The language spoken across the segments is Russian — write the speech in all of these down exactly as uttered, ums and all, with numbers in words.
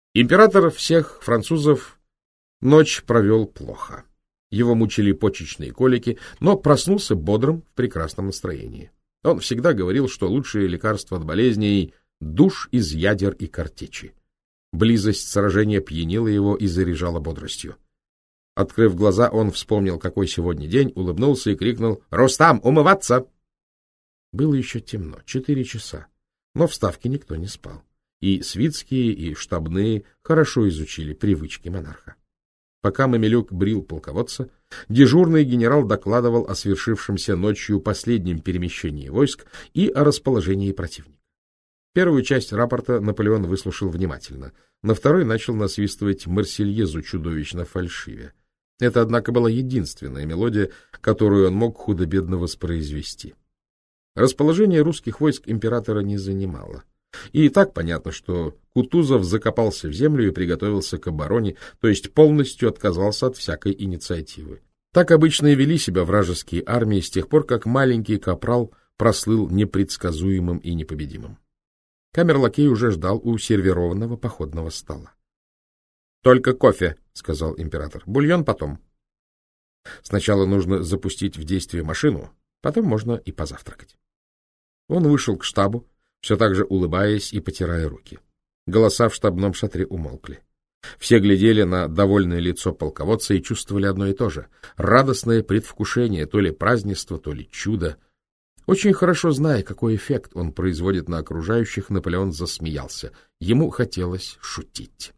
Император всех французов ночь провел плохо. Его мучили почечные колики, но проснулся бодрым, в прекрасном настроении. Он всегда говорил, что лучшее лекарство от болезней — душ из ядер и картечи. Близость сражения пьянила его и заряжала бодростью. Открыв глаза, он вспомнил, какой сегодня день, улыбнулся и крикнул: «Рустам, умываться!» Было еще темно, четыре часа, но в ставке никто не спал. И свитские, и штабные хорошо изучили привычки монарха. Пока Мамилюк брил полководца, дежурный генерал докладывал о свершившемся ночью последнем перемещении войск и о расположении противника. Первую часть рапорта Наполеон выслушал внимательно, на второй начал насвистывать Марсельезу чудовищно фальшиве. Это, однако, была единственная мелодия, которую он мог худо-бедно воспроизвести. Расположение русских войск императора не занимало. И так понятно, что Кутузов закопался в землю и приготовился к обороне, то есть полностью отказался от всякой инициативы. Так обычно и вели себя вражеские армии с тех пор, как маленький капрал прослыл непредсказуемым и непобедимым. Камерлакей уже ждал у сервированного походного стола. — Только кофе, — сказал император. — Бульон потом. Сначала нужно запустить в действие машину, потом можно и позавтракать. Он вышел к штабу, все так же улыбаясь и потирая руки. Голоса в штабном шатре умолкли. Все глядели на довольное лицо полководца и чувствовали одно и то же — радостное предвкушение, то ли празднества, то ли чуда. Очень хорошо зная, какой эффект он производит на окружающих, Наполеон засмеялся. Ему хотелось шутить.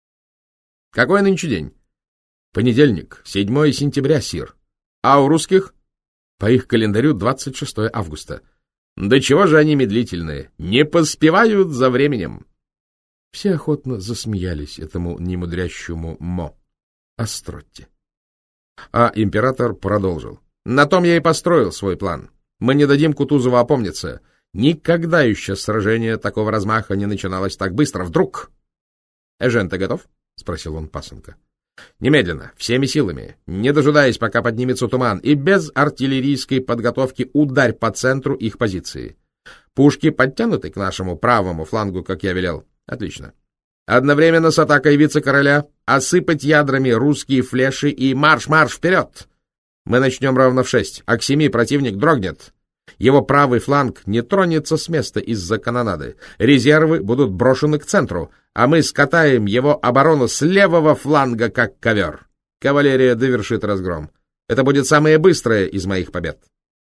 — Какой нынче день? — Понедельник, седьмое сентября, сир. — А у русских? — По их календарю двадцать шестое августа. — Да чего же они медлительные? Не поспевают за временем. Все охотно засмеялись этому немудрящему мо, остроте. А император продолжил. — На том я и построил свой план. Мы не дадим Кутузову опомниться. Никогда еще сражение такого размаха не начиналось так быстро. Вдруг... — Эжен, ты готов? — спросил он пасынка. — Немедленно, всеми силами, не дожидаясь, пока поднимется туман, и без артиллерийской подготовки ударь по центру их позиции. Пушки подтянуты к нашему правому флангу, как я велел. Отлично. Одновременно с атакой вице-короля осыпать ядрами русские флеши и марш-марш вперед! Мы начнем ровно в шесть, а к семи противник дрогнет. Его правый фланг не тронется с места из-за канонады. Резервы будут брошены к центру, а мы скатаем его оборону с левого фланга, как ковер. Кавалерия довершит разгром. Это будет самая быстрая из моих побед.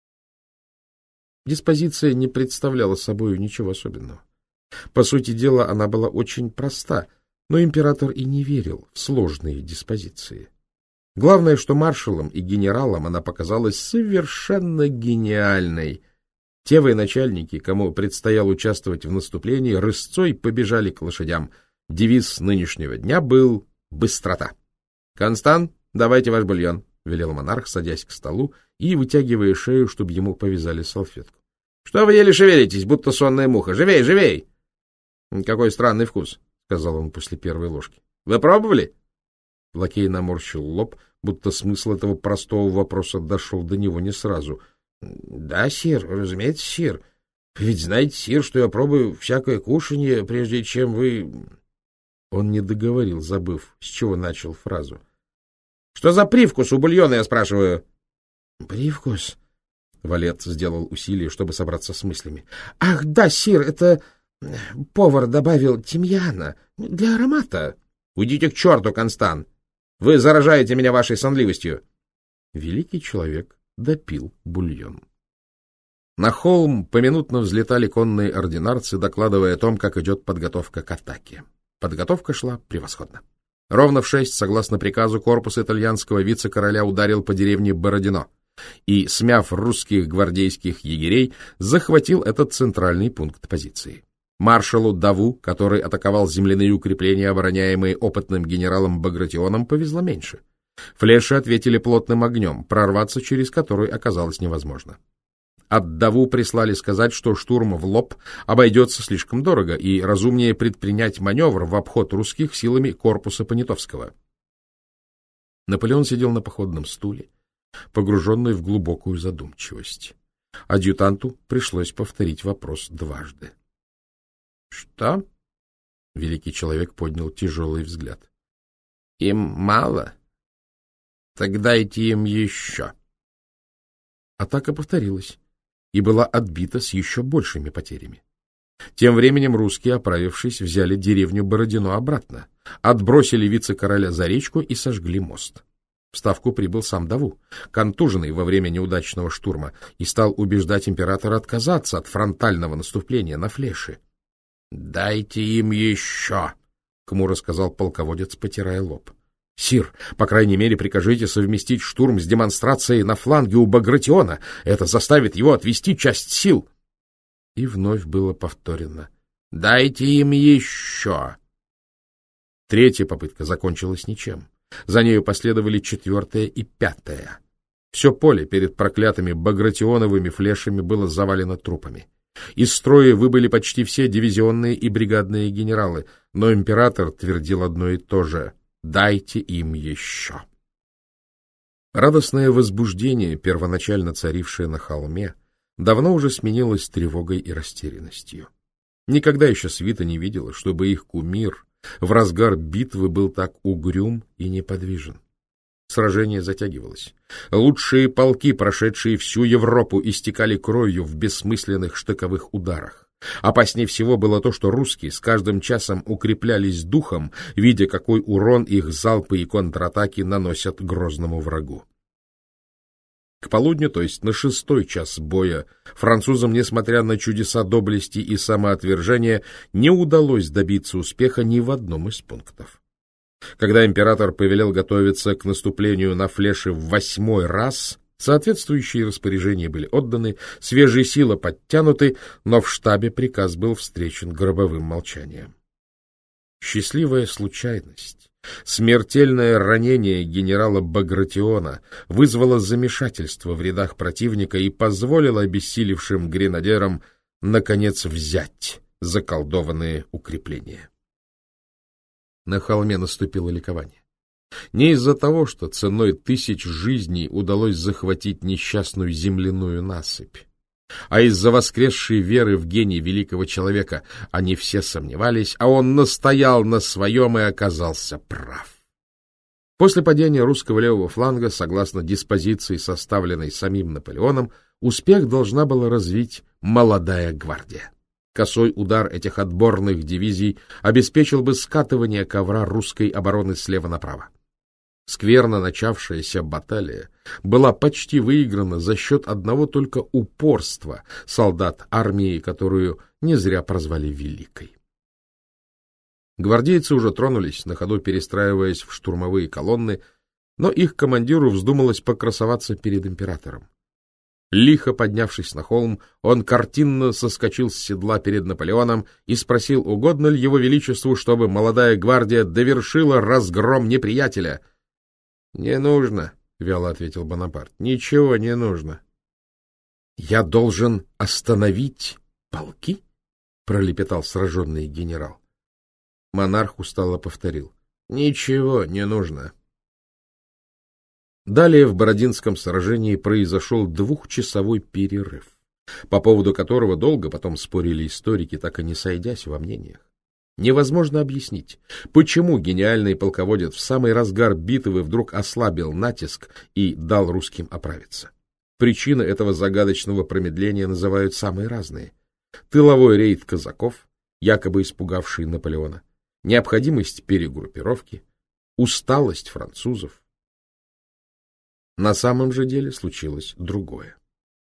Диспозиция не представляла собой ничего особенного. По сути дела, она была очень проста, но император и не верил в сложные диспозиции. Главное, что маршалам и генералам она показалась совершенно гениальной. Те военачальники, кому предстояло участвовать в наступлении, рысцой побежали к лошадям. Девиз нынешнего дня был «Быстрота». — Констант, давайте ваш бульон, — велел монарх, садясь к столу и вытягивая шею, чтобы ему повязали салфетку. — Что вы еле шевелитесь, будто сонная муха? Живей, живей! — Какой странный вкус, — сказал он после первой ложки. — Вы пробовали? Лакей наморщил лоб, будто смысл этого простого вопроса дошел до него не сразу. — Да, сир, разумеется, сир. Ведь знаете, сир, что я пробую всякое кушанье, прежде чем вы... Он не договорил, забыв, с чего начал фразу. — Что за привкус у бульона, я спрашиваю? — Привкус? Валет сделал усилие, чтобы собраться с мыслями. — Ах, да, сир, это повар добавил тимьяна для аромата. — Уйдите к черту, Констант! Вы заражаете меня вашей сонливостью. Великий человек допил бульон. На холм поминутно взлетали конные ординарцы, докладывая о том, как идет подготовка к атаке. Подготовка шла превосходно. Ровно в шесть, согласно приказу, корпус итальянского вице-короля ударил по деревне Бородино и, смяв русских гвардейских егерей, захватил этот центральный пункт позиции. Маршалу Даву, который атаковал земляные укрепления, обороняемые опытным генералом Багратионом, повезло меньше. Флеши ответили плотным огнем, прорваться через который оказалось невозможно. От Даву прислали сказать, что штурм в лоб обойдется слишком дорого и разумнее предпринять маневр в обход русских силами корпуса Понятовского. Наполеон сидел на походном стуле, погруженный в глубокую задумчивость. Адъютанту пришлось повторить вопрос дважды. — Что? Великий человек поднял тяжелый взгляд. — Им мало? Так дайте им еще. Атака повторилась и была отбита с еще большими потерями. Тем временем русские, оправившись, взяли деревню Бородино обратно, отбросили вице-короля за речку и сожгли мост. В Ставку прибыл сам Даву, контуженный во время неудачного штурма, и стал убеждать императора отказаться от фронтального наступления на Флеши. — Дайте им еще, — хмуро сказал полководец, потирая лоб. — Сир, по крайней мере, прикажите совместить штурм с демонстрацией на фланге у Багратиона. Это заставит его отвести часть сил. И вновь было повторено. — Дайте им еще. Третья попытка закончилась ничем. За нею последовали четвертая и пятая. Все поле перед проклятыми Багратионовыми Флешами было завалено трупами. Из строя выбыли почти все дивизионные и бригадные генералы, но император твердил одно и то же: «Дайте им еще». Радостное возбуждение, первоначально царившее на холме, давно уже сменилось тревогой и растерянностью. Никогда еще свита не видела, чтобы их кумир в разгар битвы был так угрюм и неподвижен. Сражение затягивалось. Лучшие полки, прошедшие всю Европу, истекали кровью в бессмысленных штыковых ударах. Опаснее всего было то, что русские с каждым часом укреплялись духом, видя, какой урон их залпы и контратаки наносят грозному врагу. К полудню, то есть на шестой час боя, французам, несмотря на чудеса доблести и самоотвержения, не удалось добиться успеха ни в одном из пунктов. Когда император повелел готовиться к наступлению на Флеши в восьмой раз, соответствующие распоряжения были отданы, свежие силы подтянуты, но в штабе приказ был встречен гробовым молчанием. Счастливая случайность, смертельное ранение генерала Багратиона вызвало замешательство в рядах противника и позволило обессилевшим гренадерам наконец взять заколдованные укрепления. На холме наступило ликование. Не из-за того, что ценой тысяч жизней удалось захватить несчастную земляную насыпь, а из-за воскресшей веры в гений великого человека. Они все сомневались, а он настоял на своем и оказался прав. После падения русского левого фланга, согласно диспозиции, составленной самим Наполеоном, успех должна была развить молодая гвардия. Косой удар этих отборных дивизий обеспечил бы скатывание ковра русской обороны слева направо. Скверно начавшаяся баталия была почти выиграна за счет одного только упорства солдат армии, которую не зря прозвали Великой. Гвардейцы уже тронулись, на ходу перестраиваясь в штурмовые колонны, но их командиру вздумалось покрасоваться перед императором. Лихо поднявшись на холм, он картинно соскочил с седла перед Наполеоном и спросил, угодно ли его величеству, чтобы молодая гвардия довершила разгром неприятеля. — Не нужно, — вяло ответил Бонапарт, — ничего не нужно. — Я должен остановить полки? — пролепетал сраженный генерал. Монарх устало повторил: — Ничего не нужно. Далее в Бородинском сражении произошел двухчасовой перерыв, по поводу которого долго потом спорили историки, так и не сойдясь во мнениях. Невозможно объяснить, почему гениальный полководец в самый разгар битвы вдруг ослабил натиск и дал русским оправиться. Причины этого загадочного промедления называют самые разные. Тыловой рейд казаков, якобы испугавший Наполеона, необходимость перегруппировки, усталость французов. На самом же деле случилось другое.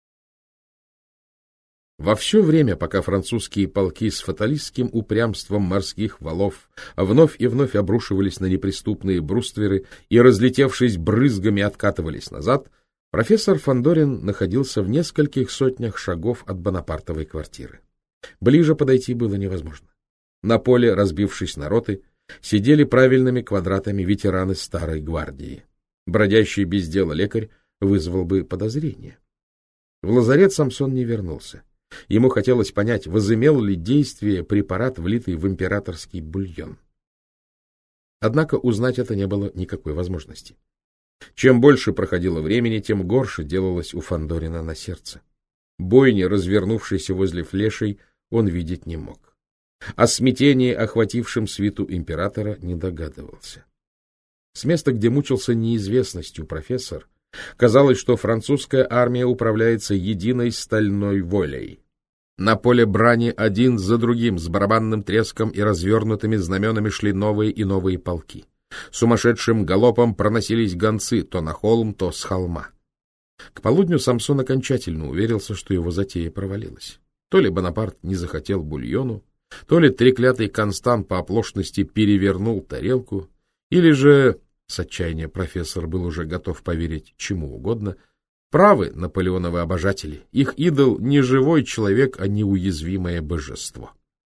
Во все время, пока французские полки с фаталистским упрямством морских валов вновь и вновь обрушивались на неприступные брустверы и, разлетевшись брызгами, откатывались назад, профессор Фандорин находился в нескольких сотнях шагов от Бонапартовой квартиры. Ближе подойти было невозможно. На поле, разбившись на роты, сидели правильными квадратами ветераны старой гвардии. Бродящий без дела лекарь вызвал бы подозрение. В лазарет Самсон не вернулся. Ему хотелось понять, возымел ли действие препарат, влитый в императорский бульон. Однако узнать это не было никакой возможности. Чем больше проходило времени, тем горше делалось у Фандорина на сердце. Бойни, развернувшейся возле Флешей, он видеть не мог. О смятении, охватившем свиту императора, не догадывался. С места, где мучился неизвестностью профессор, казалось, что французская армия управляется единой стальной волей. На поле брани один за другим с барабанным треском и развернутыми знаменами шли новые и новые полки. Сумасшедшим галопом проносились гонцы то на холм, то с холма. К полудню Самсон окончательно уверился, что его затея провалилась. То ли Бонапарт не захотел бульону, то ли треклятый Констант по оплошности перевернул тарелку, или же, с отчаяния профессор был уже готов поверить чему угодно, правы наполеоновы обожатели, их идол не живой человек, а неуязвимое божество.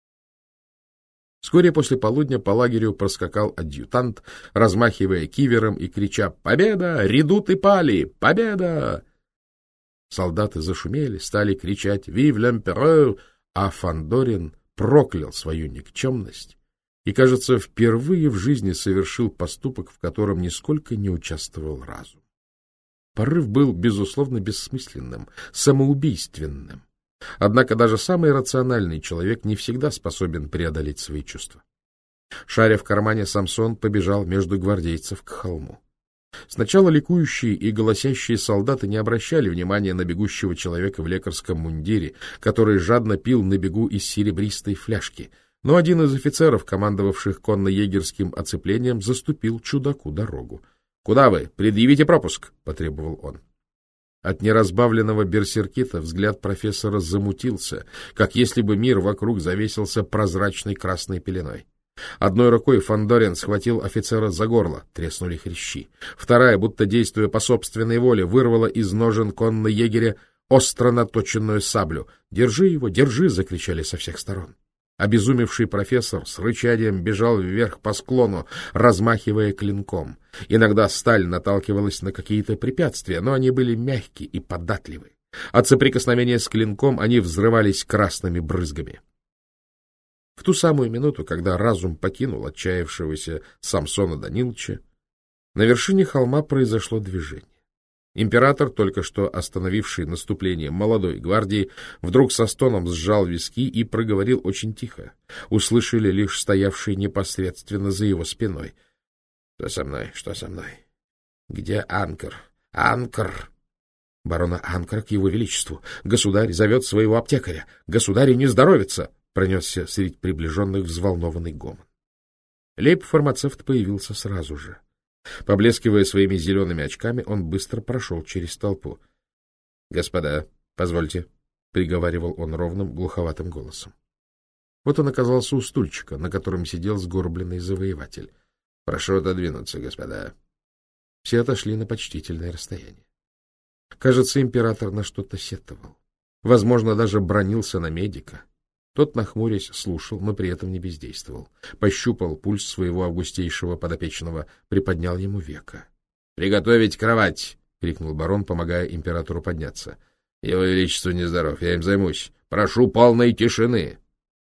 Вскоре после полудня по лагерю проскакал адъютант, размахивая кивером и крича «Победа! Редуты пали! Победа!». Солдаты зашумели, стали кричать «Вив l'Empereur!», а Фандорин проклял свою никчемность и, кажется, впервые в жизни совершил поступок, в котором нисколько не участвовал разум. Порыв был, безусловно, бессмысленным, самоубийственным. Однако даже самый рациональный человек не всегда способен преодолеть свои чувства. Шаря в кармане, Самсон побежал между гвардейцев к холму. Сначала ликующие и голосящие солдаты не обращали внимания на бегущего человека в лекарском мундире, который жадно пил на бегу из серебристой фляжки, но один из офицеров, командовавших конно-егерским оцеплением, заступил чудаку дорогу. — Куда вы? Предъявите пропуск! — потребовал он. От неразбавленного берсеркита взгляд профессора замутился, как если бы мир вокруг завесился прозрачной красной пеленой. Одной рукой Фандорин схватил офицера за горло, треснули хрящи. Вторая, будто действуя по собственной воле, вырвала из ножен конно-егеря остро наточенную саблю. «Держи его, держи!» — закричали со всех сторон. Обезумевший профессор с рычанием бежал вверх по склону, размахивая клинком. Иногда сталь наталкивалась на какие-то препятствия, но они были мягкие и податливы. От соприкосновения с клинком они взрывались красными брызгами. В ту самую минуту, когда разум покинул отчаявшегося Самсона Даниловича, на вершине холма произошло движение. Император, только что остановивший наступление молодой гвардии, вдруг со стоном сжал виски и проговорил очень тихо. Услышали лишь стоявшие непосредственно за его спиной. — Что со мной? Что со мной? Где Анкер? Анкер! Барона Анкера к его величеству. Государь зовет своего аптекаря. Государю не здоровится! Пронесся среди приближенных взволнованный гомон. Лейб-фармацевт появился сразу же. Поблескивая своими зелеными очками, он быстро прошел через толпу. — Господа, позвольте, — приговаривал он ровным, глуховатым голосом. Вот он оказался у стульчика, на котором сидел сгорбленный завоеватель. — Прошу отодвинуться, господа. Все отошли на почтительное расстояние. Кажется, император на что-то сетовал. Возможно, даже бранился на медика. Тот, нахмурясь, слушал, но при этом не бездействовал. Пощупал пульс своего августейшего подопечного, приподнял ему веко. — Приготовить кровать! — крикнул барон, помогая императору подняться. — Его величество нездоров, я им займусь. Прошу полной тишины!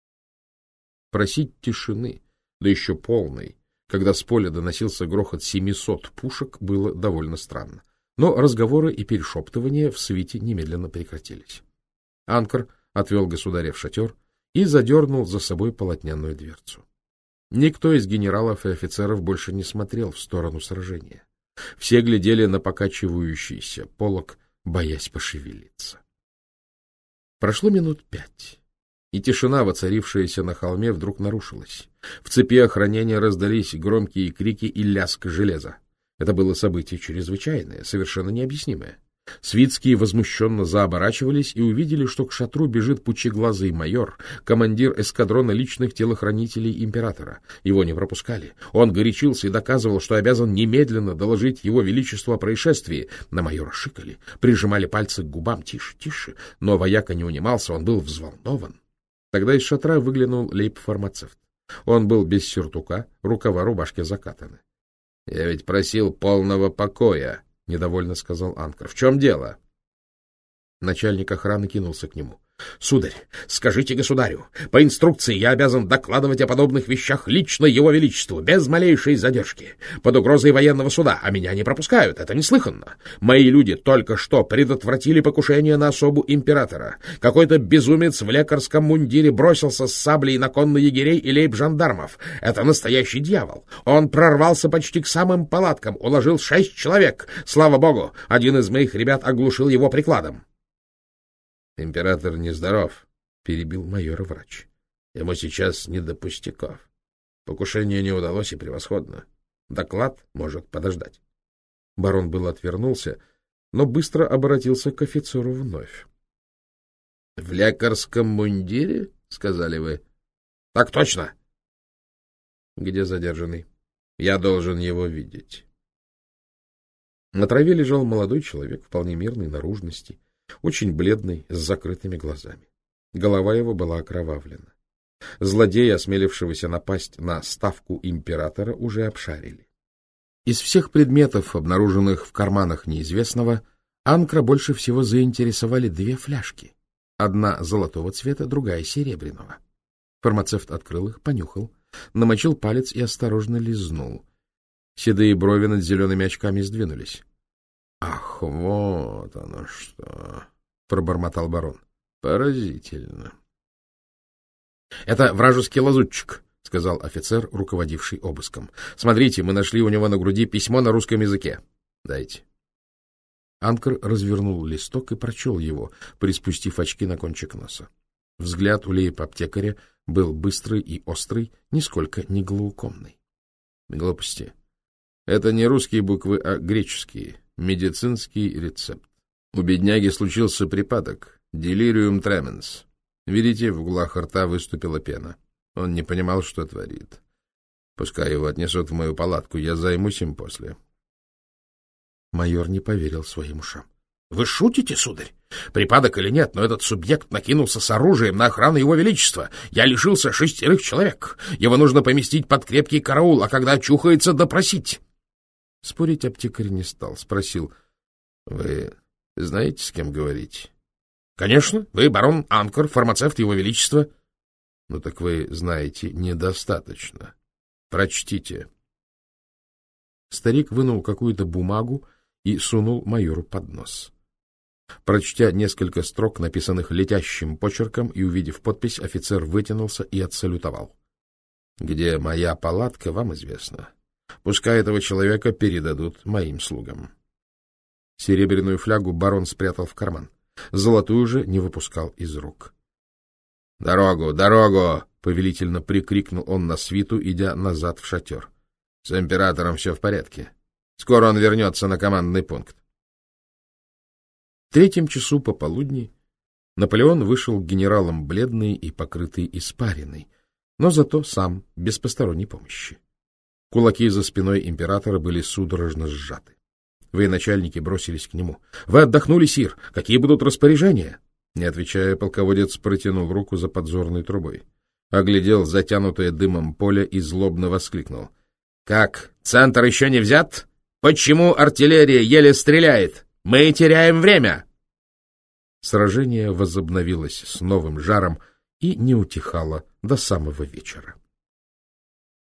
Просить тишины, да еще полной, когда с поля доносился грохот семисот пушек, было довольно странно. Но разговоры и перешептывания в свите немедленно прекратились. Анкер отвел государя в шатер и задернул за собой полотняную дверцу. Никто из генералов и офицеров больше не смотрел в сторону сражения. Все глядели на покачивающийся полог, боясь пошевелиться. Прошло минут пять, и тишина, воцарившаяся на холме, вдруг нарушилась. В цепи охранения раздались громкие крики и лязг железа. Это было событие чрезвычайное, совершенно необъяснимое. Свитские возмущенно заоборачивались и увидели, что к шатру бежит пучеглазый майор, командир эскадрона личных телохранителей императора. Его не пропускали. Он горячился и доказывал, что обязан немедленно доложить его величеству о происшествии. На майора шикали, прижимали пальцы к губам. Тише, тише. Но вояка не унимался, он был взволнован. Тогда из шатра выглянул лейб-фармацевт. Он был без сюртука, рукава рубашки закатаны. — Я ведь просил полного покоя, — недовольно сказал Анкер. — В чем дело? Начальник охраны кинулся к нему. Сударь, скажите государю, по инструкции я обязан докладывать о подобных вещах лично его величеству, без малейшей задержки, под угрозой военного суда, а меня не пропускают, это неслыханно. Мои люди только что предотвратили покушение на особу императора. Какой-то безумец в лекарском мундире бросился с саблей на конно-егерей и лейб-жандармов. Это настоящий дьявол. Он прорвался почти к самым палаткам, уложил шесть человек. Слава богу, один из моих ребят оглушил его прикладом. — Император нездоров, — перебил майора врач. — Ему сейчас не до пустяков. Покушение не удалось и превосходно. Доклад может подождать. Барон был отвернулся, но быстро обратился к офицеру вновь. — В лекарском мундире, — сказали вы? — Так точно. — Где задержанный? Я должен его видеть. На траве лежал молодой человек вполне мирной наружности, очень бледный, с закрытыми глазами. Голова его была окровавлена. Злодея, осмелившегося напасть на ставку императора, уже обшарили. Из всех предметов, обнаруженных в карманах неизвестного, Анкра больше всего заинтересовали две фляжки. Одна золотого цвета, другая серебряного. Фармацевт открыл их, понюхал, намочил палец и осторожно лизнул. Седые брови над зелеными очками сдвинулись. — Ах, вот оно что! — пробормотал барон. — Поразительно. — Это вражеский лазутчик, — сказал офицер, руководивший обыском. — Смотрите, мы нашли у него на груди письмо на русском языке. Дайте. Анкр развернул листок и прочел его, приспустив очки на кончик носа. Взгляд у лейб-аптекаря был быстрый и острый, нисколько не глаукомный. — Глупости. Это не русские буквы, а греческие. Медицинский рецепт. У бедняги случился припадок. Делириум тременс. Видите, в углах рта выступила пена. Он не понимал, что творит. Пускай его отнесут в мою палатку, я займусь им после. Майор не поверил своим ушам. — Вы шутите, сударь? Припадок или нет, но этот субъект накинулся с оружием на охрану его величества. Я лишился шестерых человек. Его нужно поместить под крепкий караул, а когда очухается, допросить. Спорить аптекарь не стал. Спросил: — Вы знаете, с кем говорить? — Конечно. Вы барон Анкр, фармацевт его величества. — Ну так вы знаете недостаточно. Прочтите. Старик вынул какую-то бумагу и сунул майору под нос. Прочтя несколько строк, написанных летящим почерком, и увидев подпись, офицер вытянулся и отсалютовал. — Где моя палатка, вам известно. Пускай этого человека передадут моим слугам. Серебряную флягу барон спрятал в карман. Золотую же не выпускал из рук. — Дорогу, дорогу! — повелительно прикрикнул он на свиту, идя назад в шатер. — С императором все в порядке. Скоро он вернется на командный пункт. В третьем часу пополудни Наполеон вышел к генералам бледный и покрытый испариной, но зато сам, без посторонней помощи. Кулаки за спиной императора были судорожно сжаты. Военачальники бросились к нему. — Вы отдохнули, сир? Какие будут распоряжения? Не отвечая, полководец протянул руку за подзорной трубой. Оглядел затянутое дымом поле и злобно воскликнул. — Как, центр еще не взят? Почему артиллерия еле стреляет? Мы теряем время! Сражение возобновилось с новым жаром и не утихало до самого вечера.